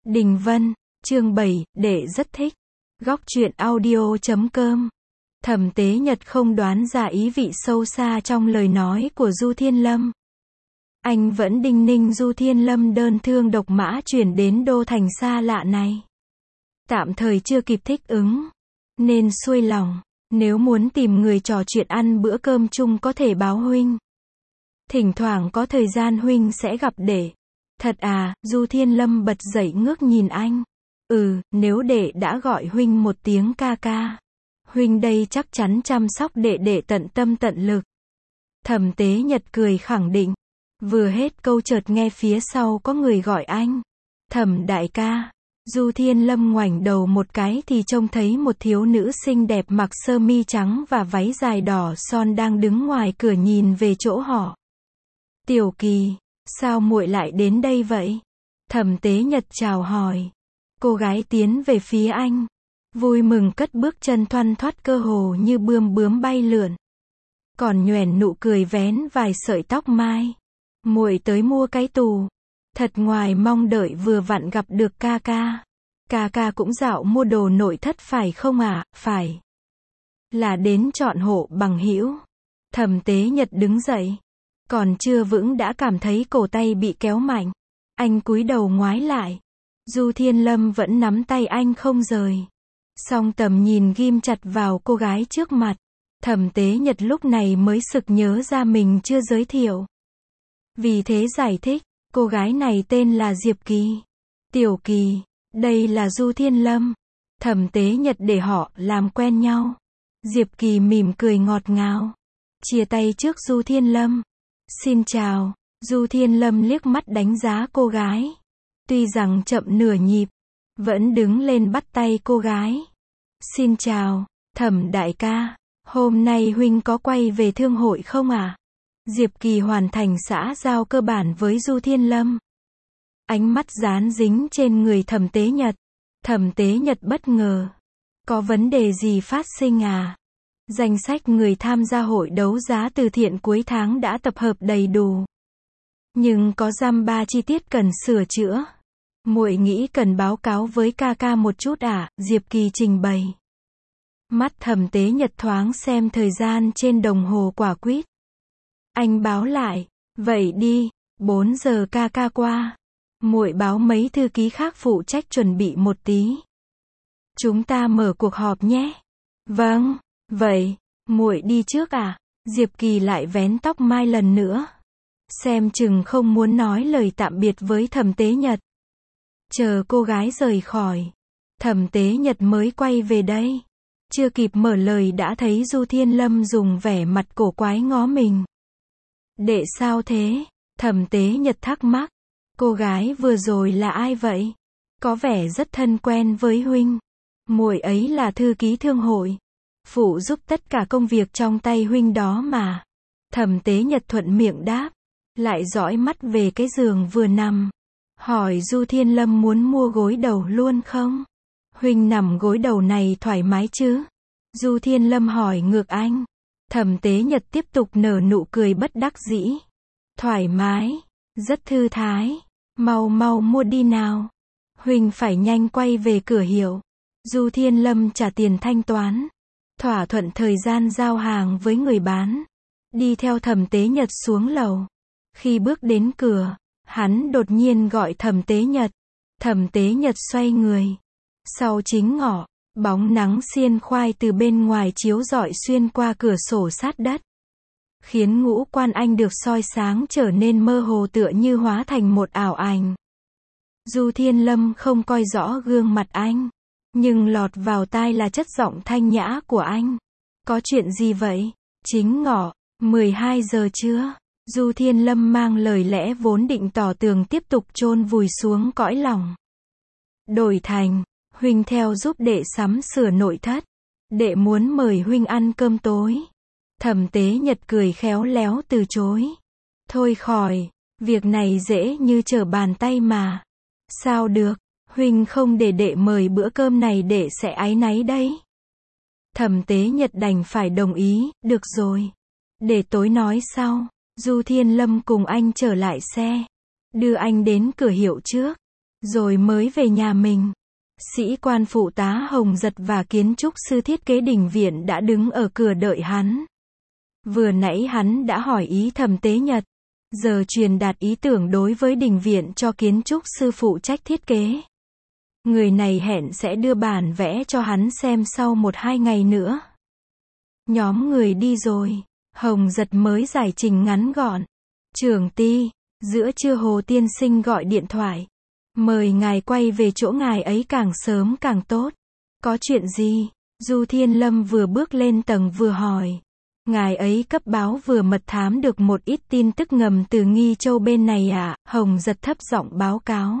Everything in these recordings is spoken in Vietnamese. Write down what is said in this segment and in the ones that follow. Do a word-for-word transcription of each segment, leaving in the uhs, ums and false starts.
Đình Vân, chương bảy, đệ rất thích. Góc truyện audio chấm com. Thẩm Tế Nhật không đoán ra ý vị sâu xa trong lời nói của Du Thiên Lâm. Anh vẫn đinh ninh Du Thiên Lâm đơn thương độc mã chuyển đến đô thành xa lạ này. Tạm thời chưa kịp thích ứng, nên xuôi lòng. Nếu muốn tìm người trò chuyện ăn bữa cơm chung có thể báo huynh. Thỉnh thoảng có thời gian huynh sẽ gặp đệ. Thật à, Du Thiên Lâm bật dậy ngước nhìn anh. Ừ, nếu đệ đã gọi huynh một tiếng ca ca. Huynh đây chắc chắn chăm sóc đệ đệ tận tâm tận lực. Thẩm Tế Nhật cười khẳng định. Vừa hết câu chợt nghe phía sau có người gọi anh. Thẩm đại ca. Du Thiên Lâm ngoảnh đầu một cái thì trông thấy một thiếu nữ xinh đẹp mặc sơ mi trắng và váy dài đỏ son đang đứng ngoài cửa nhìn về chỗ họ. Tiểu Kỳ, sao muội lại đến đây vậy? Thẩm Tế Nhật chào hỏi. Cô gái tiến về phía anh, vui mừng cất bước chân thoăn thoắt cơ hồ như bươm bướm bay lượn. Còn nhoẻn nụ cười vén vài sợi tóc mai. Muội tới mua cái tù. Thật ngoài mong đợi vừa vặn gặp được ca ca. Ca ca cũng dạo mua đồ nội thất phải không ạ? À? Phải. Là đến chọn hộ bằng hữu. Thẩm Tế Nhật đứng dậy. Còn chưa vững đã cảm thấy cổ tay bị kéo mạnh. Anh cúi đầu ngoái lại. Du Thiên Lâm vẫn nắm tay anh không rời. Song tầm nhìn ghim chặt vào cô gái trước mặt. Thẩm Tế Nhật lúc này mới sực nhớ ra mình chưa giới thiệu. Vì thế giải thích, cô gái này tên là Diệp Kỳ. Tiểu Kỳ, đây là Du Thiên Lâm. Thẩm Tế Nhật để họ làm quen nhau. Diệp Kỳ mỉm cười ngọt ngào. Chia tay trước Du Thiên Lâm. Xin chào. Du Thiên Lâm liếc mắt đánh giá cô gái. Tuy rằng chậm nửa nhịp, vẫn đứng lên bắt tay cô gái. Xin chào, Thẩm đại ca. Hôm nay huynh có quay về thương hội không à? Diệp Kỳ hoàn thành xã giao cơ bản với Du Thiên Lâm. Ánh mắt dán dính trên người Thẩm Tế Nhật. Thẩm Tế Nhật bất ngờ. Có vấn đề gì phát sinh à? Danh sách người tham gia hội đấu giá từ thiện cuối tháng đã tập hợp đầy đủ. Nhưng có dăm ba chi tiết cần sửa chữa. Muội nghĩ cần báo cáo với ca ca một chút à? Diệp Kỳ trình bày. Mắt Thẩm Tế Nhật thoáng xem thời gian trên đồng hồ quả quýt. Anh báo lại, vậy đi, bốn giờ ca ca qua. Muội báo mấy thư ký khác phụ trách chuẩn bị một tí. Chúng ta mở cuộc họp nhé. Vâng, vậy, muội đi trước à? Diệp Kỳ lại vén tóc mai lần nữa. Xem chừng không muốn nói lời tạm biệt với Thẩm Tế Nhật. Chờ cô gái rời khỏi, Thẩm Tế Nhật mới quay về đây. Chưa kịp mở lời đã thấy Du Thiên Lâm dùng vẻ mặt cổ quái ngó mình. Đệ sao thế? Thẩm Tế Nhật thắc mắc. Cô gái vừa rồi là ai vậy? Có vẻ rất thân quen với huynh. Muội ấy là thư ký thương hội. Phụ giúp tất cả công việc trong tay huynh đó mà. Thẩm Tế Nhật thuận miệng đáp. Lại dõi mắt về cái giường vừa nằm. Hỏi Du Thiên Lâm muốn mua gối đầu luôn không? Huynh nằm gối đầu này thoải mái chứ? Du Thiên Lâm hỏi ngược anh. Thẩm Tế Nhật tiếp tục nở nụ cười bất đắc dĩ. Thoải mái, rất thư thái. Mau mau mua đi nào. Huynh phải nhanh quay về cửa hiệu. Du Thiên Lâm trả tiền thanh toán. Thỏa thuận thời gian giao hàng với người bán. Đi theo Thẩm Tế Nhật xuống lầu. Khi bước đến cửa, hắn đột nhiên gọi Thẩm Tế Nhật. Thẩm Tế Nhật xoay người. Sau chính ngọ, bóng nắng xiên khoai từ bên ngoài chiếu rọi xuyên qua cửa sổ sát đất. Khiến ngũ quan anh được soi sáng trở nên mơ hồ tựa như hóa thành một ảo ảnh. Du Thiên Lâm không coi rõ gương mặt anh. Nhưng lọt vào tai là chất giọng thanh nhã của anh. Có chuyện gì vậy? Chính ngọ, mười hai giờ trưa. Du Thiên Lâm mang lời lẽ vốn định tỏ tường tiếp tục chôn vùi xuống cõi lòng. Đổi thành, huynh theo giúp đệ sắm sửa nội thất. Đệ muốn mời huynh ăn cơm tối. Thẩm Tế Nhật cười khéo léo từ chối. Thôi khỏi, việc này dễ như trở bàn tay mà. Sao được, huynh không để đệ mời bữa cơm này đệ sẽ áy náy đấy. Thẩm Tế Nhật đành phải đồng ý, được rồi. Để tối nói sau. Du Thiên Lâm cùng anh trở lại xe. Đưa anh đến cửa hiệu trước. rồi mới về nhà mình. Sĩ quan phụ tá Hồng Giật và kiến trúc sư thiết kế đình viện đã đứng ở cửa đợi hắn. Vừa nãy hắn đã hỏi ý Thẩm Tế Nhật, giờ truyền đạt ý tưởng đối với đình viện cho kiến trúc sư phụ trách thiết kế. Người này hẹn sẽ đưa bản vẽ cho hắn xem sau một hai ngày nữa. Nhóm người đi rồi, Hồng Giật mới giải trình ngắn gọn. Trưởng ty, giữa trưa Hồ tiên sinh gọi điện thoại. Mời ngài quay về chỗ ngài ấy càng sớm càng tốt. Có chuyện gì? Du Thiên Lâm vừa bước lên tầng vừa hỏi. Ngài ấy cấp báo vừa mật thám được một ít tin tức ngầm từ Nghi Châu bên này ạ, à? Hồng Giật thấp giọng báo cáo.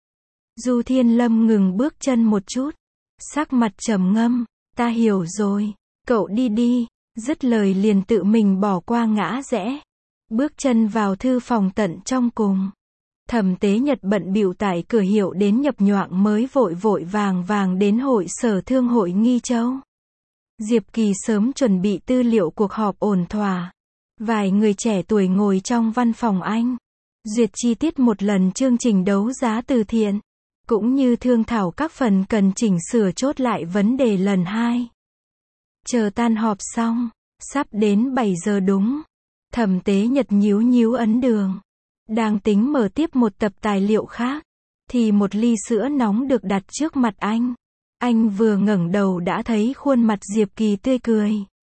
Du Thiên Lâm ngừng bước chân một chút. Sắc mặt trầm ngâm. Ta hiểu rồi. Cậu đi đi. Dứt lời liền tự mình bỏ qua ngã rẽ. Bước chân vào thư phòng tận trong cùng. Thẩm Tế Nhật bận bịu tại cửa hiệu đến nhập nhoạng mới vội vội vàng vàng đến hội sở thương hội Nghi Châu. Diệp Kỳ sớm chuẩn bị tư liệu cuộc họp ổn thỏa. Vài người trẻ tuổi ngồi trong văn phòng anh. Duyệt chi tiết một lần chương trình đấu giá từ thiện. Cũng như thương thảo các phần cần chỉnh sửa chốt lại vấn đề lần hai. Chờ tan họp xong, sắp đến bảy giờ đúng. Thẩm Tế Nhật nhíu nhíu ấn đường. Đang tính mở tiếp một tập tài liệu khác. Thì một ly sữa nóng được đặt trước mặt anh. Anh vừa ngẩng đầu đã thấy khuôn mặt Diệp Kỳ tươi cười.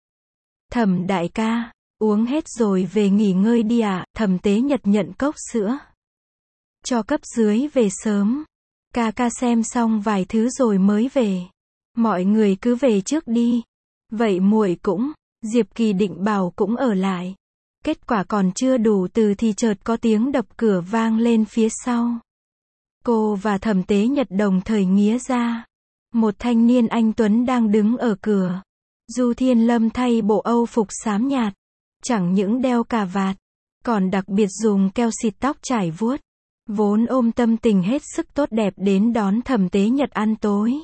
Thẩm đại ca, uống hết rồi về nghỉ ngơi đi ạ. À? Thẩm Tế Nhật nhận cốc sữa. Cho cấp dưới về sớm. Ca ca xem xong vài thứ rồi mới về. Mọi người cứ về trước đi. Vậy muội cũng, Diệp Kỳ định bảo cũng ở lại. Kết quả còn chưa đủ từ thì chợt có tiếng đập cửa vang lên phía sau. Cô và Thẩm Tế Nhật đồng thời nghía ra. Một thanh niên anh tuấn đang đứng ở cửa. Du Thiên Lâm thay bộ âu phục xám nhạt. Chẳng những đeo cà vạt, còn đặc biệt dùng keo xịt tóc trải vuốt. Vốn ôm tâm tình hết sức tốt đẹp đến đón Thẩm Tế Nhật ăn tối.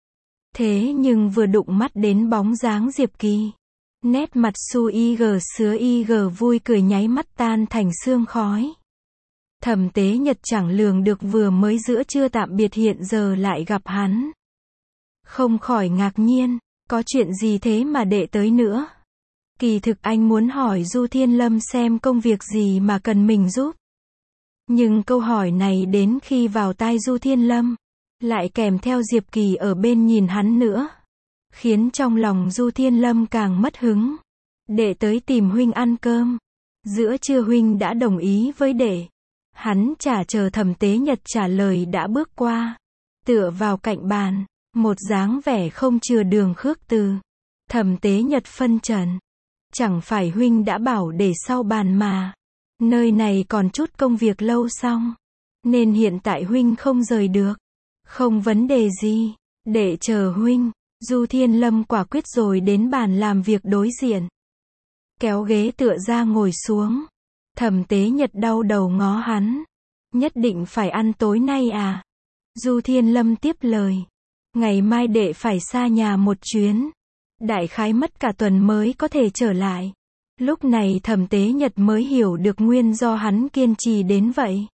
Thế nhưng vừa đụng mắt đến bóng dáng Diệp Kỳ. Nét mặt su y gờ sứa y gờ vui cười nháy mắt tan thành sương khói. Thẩm Tế Nhật chẳng lường được vừa mới giữa trưa tạm biệt hiện giờ lại gặp hắn. Không khỏi ngạc nhiên, có chuyện gì thế mà đệ tới nữa? Kỳ thực anh muốn hỏi Du Thiên Lâm xem công việc gì mà cần mình giúp. Nhưng câu hỏi này đến khi vào tai Du Thiên Lâm, lại kèm theo Diệp Kỳ ở bên nhìn hắn nữa. Khiến trong lòng Du Thiên Lâm càng mất hứng. Đệ tới tìm huynh ăn cơm. Giữa trưa huynh đã đồng ý với đệ. Hắn chả chờ Thẩm Tế Nhật trả lời đã bước qua. Tựa vào cạnh bàn. Một dáng vẻ không chừa đường khước từ. Thẩm Tế Nhật phân trần. Chẳng phải huynh đã bảo để sau bàn mà. Nơi này còn chút công việc lâu xong. Nên hiện tại huynh không rời được. Không vấn đề gì. Để chờ huynh. Du Thiên Lâm quả quyết rồi đến bàn làm việc đối diện. Kéo ghế tựa ra ngồi xuống. Thẩm Tế Nhật đau đầu ngó hắn. Nhất định phải ăn tối nay à? Du Thiên Lâm tiếp lời. Ngày mai đệ phải xa nhà một chuyến. Đại khái mất cả tuần mới có thể trở lại. Lúc này Thẩm Tế Nhật mới hiểu được nguyên do hắn kiên trì đến vậy.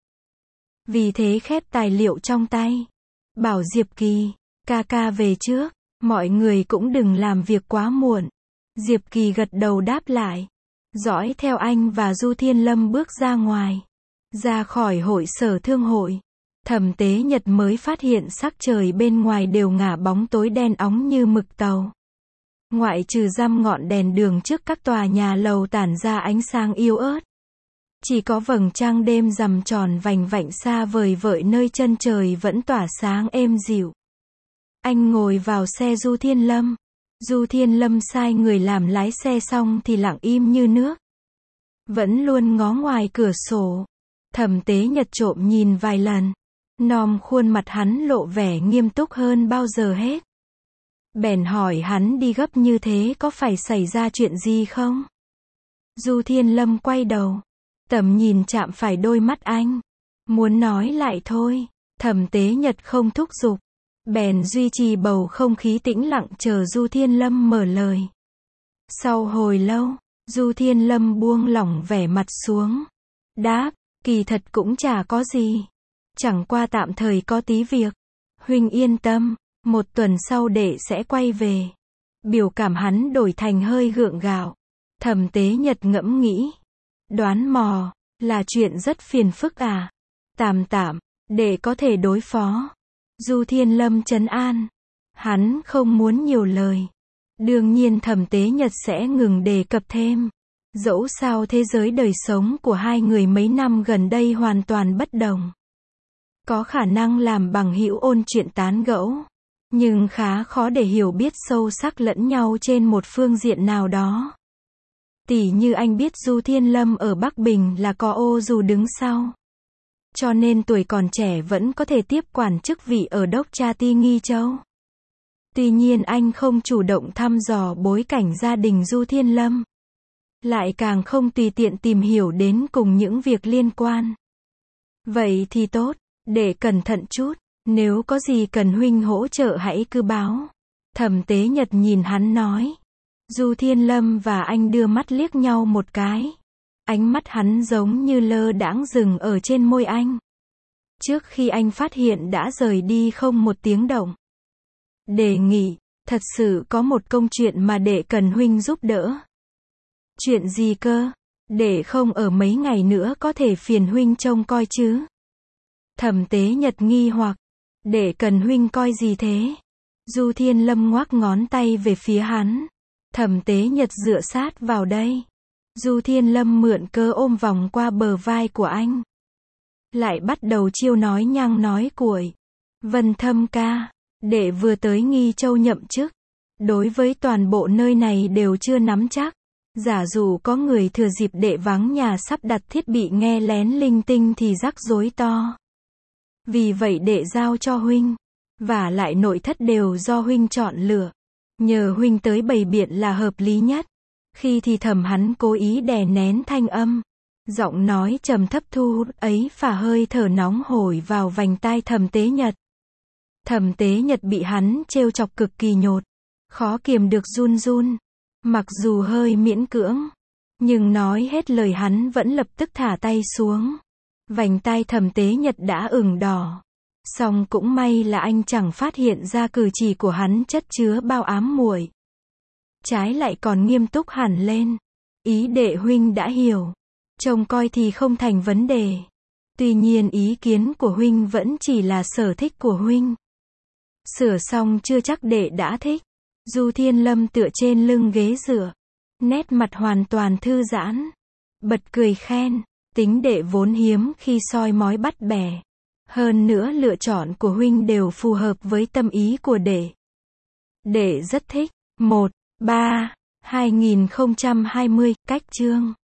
Vì thế khép tài liệu trong tay. Bảo Diệp Kỳ, ca ca về trước. Mọi người cũng đừng làm việc quá muộn. Diệp Kỳ gật đầu đáp lại. Dõi theo anh và Du Thiên Lâm bước ra ngoài. Ra khỏi hội sở thương hội. Thẩm Tế Nhật mới phát hiện sắc trời bên ngoài đều ngả bóng tối đen óng như mực tàu. Ngoại trừ dăm ngọn đèn đường trước các tòa nhà lầu tản ra ánh sáng yếu ớt. Chỉ có vầng trăng đêm rằm tròn vành vạnh xa vời vợi nơi chân trời vẫn tỏa sáng êm dịu. Anh ngồi vào xe Du Thiên Lâm. Du Thiên Lâm sai người làm lái xe xong thì lặng im như nước. Vẫn luôn ngó ngoài cửa sổ. Thẩm Tế Nhật trộm nhìn vài lần. Nòm khuôn mặt hắn lộ vẻ nghiêm túc hơn bao giờ hết. Bèn hỏi hắn đi gấp như thế có phải xảy ra chuyện gì không? Du Thiên Lâm quay đầu. Tầm nhìn chạm phải đôi mắt anh. Muốn nói lại thôi. Thẩm Tế Nhật không thúc giục. Bèn duy trì bầu không khí tĩnh lặng chờ Du Thiên Lâm mở lời. Sau hồi lâu, Du Thiên Lâm buông lỏng vẻ mặt xuống. Đáp, kỳ thật cũng chả có gì. Chẳng qua tạm thời có tí việc. Huynh yên tâm, một tuần sau đệ sẽ quay về. Biểu cảm hắn đổi thành hơi gượng gạo. Thẩm Tế Nhật ngẫm nghĩ. Đoán mò, là chuyện rất phiền phức à? Tạm tạm, đệ có thể đối phó. Du Thiên Lâm trấn an. Hắn không muốn nhiều lời. Đương nhiên Thẩm Tế Nhật sẽ ngừng đề cập thêm. Dẫu sao thế giới đời sống của hai người mấy năm gần đây hoàn toàn bất đồng. Có khả năng làm bằng hữu ôn chuyện tán gẫu. Nhưng khá khó để hiểu biết sâu sắc lẫn nhau trên một phương diện nào đó. Tỉ như anh biết Du Thiên Lâm ở Bắc Bình là có ô dù đứng sau. Cho nên tuổi còn trẻ vẫn có thể tiếp quản chức vị ở Đốc Tra Ti Nghi Châu. Tuy nhiên anh không chủ động thăm dò bối cảnh gia đình Du Thiên Lâm. Lại càng không tùy tiện tìm hiểu đến cùng những việc liên quan. Vậy thì tốt, để cẩn thận chút, nếu có gì cần huynh hỗ trợ hãy cứ báo. Thẩm Tế Nhật nhìn hắn nói. Du Thiên Lâm và anh đưa mắt liếc nhau một cái. Ánh mắt hắn giống như lơ đãng dừng ở trên môi anh. Trước khi anh phát hiện đã rời đi không một tiếng động. Đề nghị, thật sự có một công chuyện mà đệ cần huynh giúp đỡ. Chuyện gì cơ? Để không ở mấy ngày nữa có thể phiền huynh trông coi chứ? Thẩm Tế Nhật nghi hoặc. Để cần huynh coi gì thế? Du Thiên Lâm ngoắc ngón tay về phía hắn. Thẩm Tế Nhật dựa sát vào đây. Du Thiên Lâm mượn cơ ôm vòng qua bờ vai của anh. Lại bắt đầu chiêu nói nhăng nói cuội. Vân Thâm ca, đệ vừa tới Nghi Châu nhậm chức. Đối với toàn bộ nơi này đều chưa nắm chắc. Giả dụ có người thừa dịp đệ vắng nhà sắp đặt thiết bị nghe lén linh tinh thì rắc rối to. Vì vậy đệ giao cho huynh. Và lại nội thất đều do huynh chọn lựa. Nhờ huynh tới bày biện là hợp lý nhất. Khi thì thầm hắn cố ý đè nén thanh âm. Giọng nói trầm thấp thu hút ấy phả hơi thở nóng hổi vào vành tai Thẩm Tế Nhật. Thẩm Tế Nhật bị hắn trêu chọc cực kỳ nhột. Khó kiềm được run run. Mặc dù hơi miễn cưỡng. Nhưng nói hết lời hắn vẫn lập tức thả tay xuống. Vành tai Thẩm Tế Nhật đã ửng đỏ. Song cũng may là anh chẳng phát hiện ra cử chỉ của hắn chất chứa bao ám muội. Trái lại còn nghiêm túc hẳn lên. Ý đệ huynh đã hiểu. Trông coi thì không thành vấn đề. Tuy nhiên ý kiến của huynh vẫn chỉ là sở thích của huynh. Sửa xong chưa chắc đệ đã thích. Du Thiên Lâm tựa trên lưng ghế dựa. Nét mặt hoàn toàn thư giãn. Bật cười khen. Tính đệ vốn hiếm khi soi mói bắt bẻ. Hơn nữa lựa chọn của huynh đều phù hợp với tâm ý của đệ. Đệ rất thích. một, ba, hai nghìn không trăm hai mươi, cách chương.